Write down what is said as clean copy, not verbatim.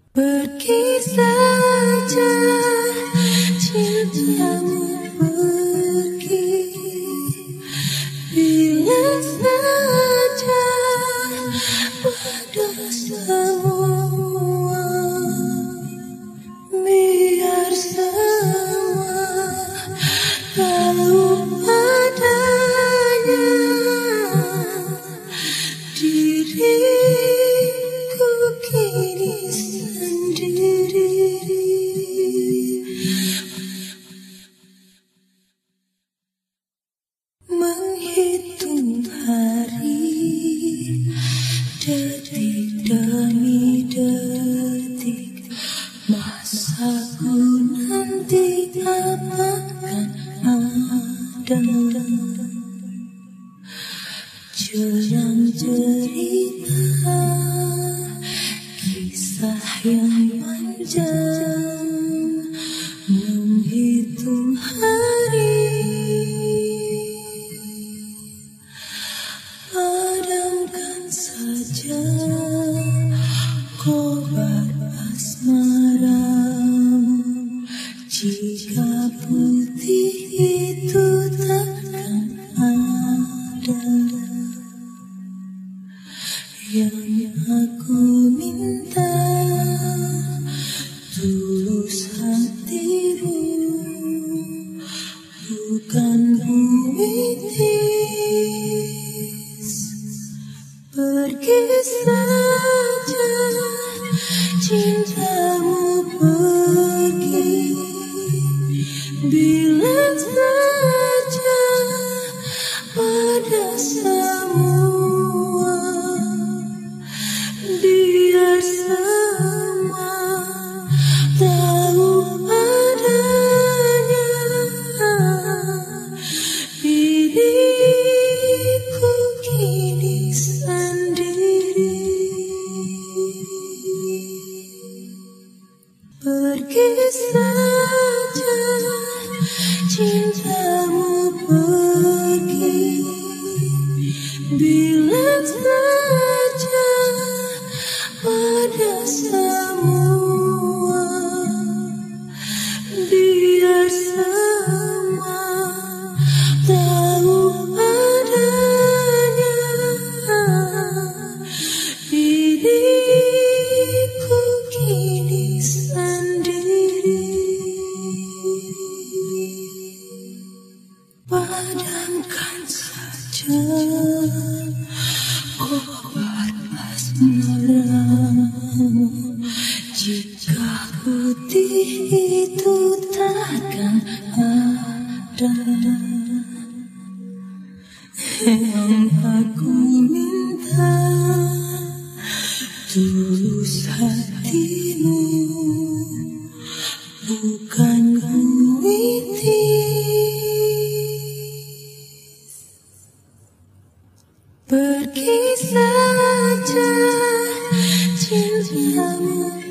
Pergi saja cintamu pergi, bilang saja pada semua, biar semua tahu padanya diriku kini sendiri. Menghitung hari, detik demi detik, masaku nanti akan ada. Jarang cerita kisah yang panjang, menghitung hari, padamkan saja kobar asmaramu, jika putih itu takkan ada. Yang aku minta tulus hatimu, bukan puitis. Pergi saja cintamu pergi, bilang saja pada semua, biar semua tahu adanya diriku kini sendiri. Pergi saja cintamu pergi, bilang saja pada semua, biar semua tahu adanya diriku kini sendiri. Padamkan saja kobar asmaramu, jika putih itu takkan ada. Yang aku minta tulus hatimu, bukan puitis. Pergi saja cintamu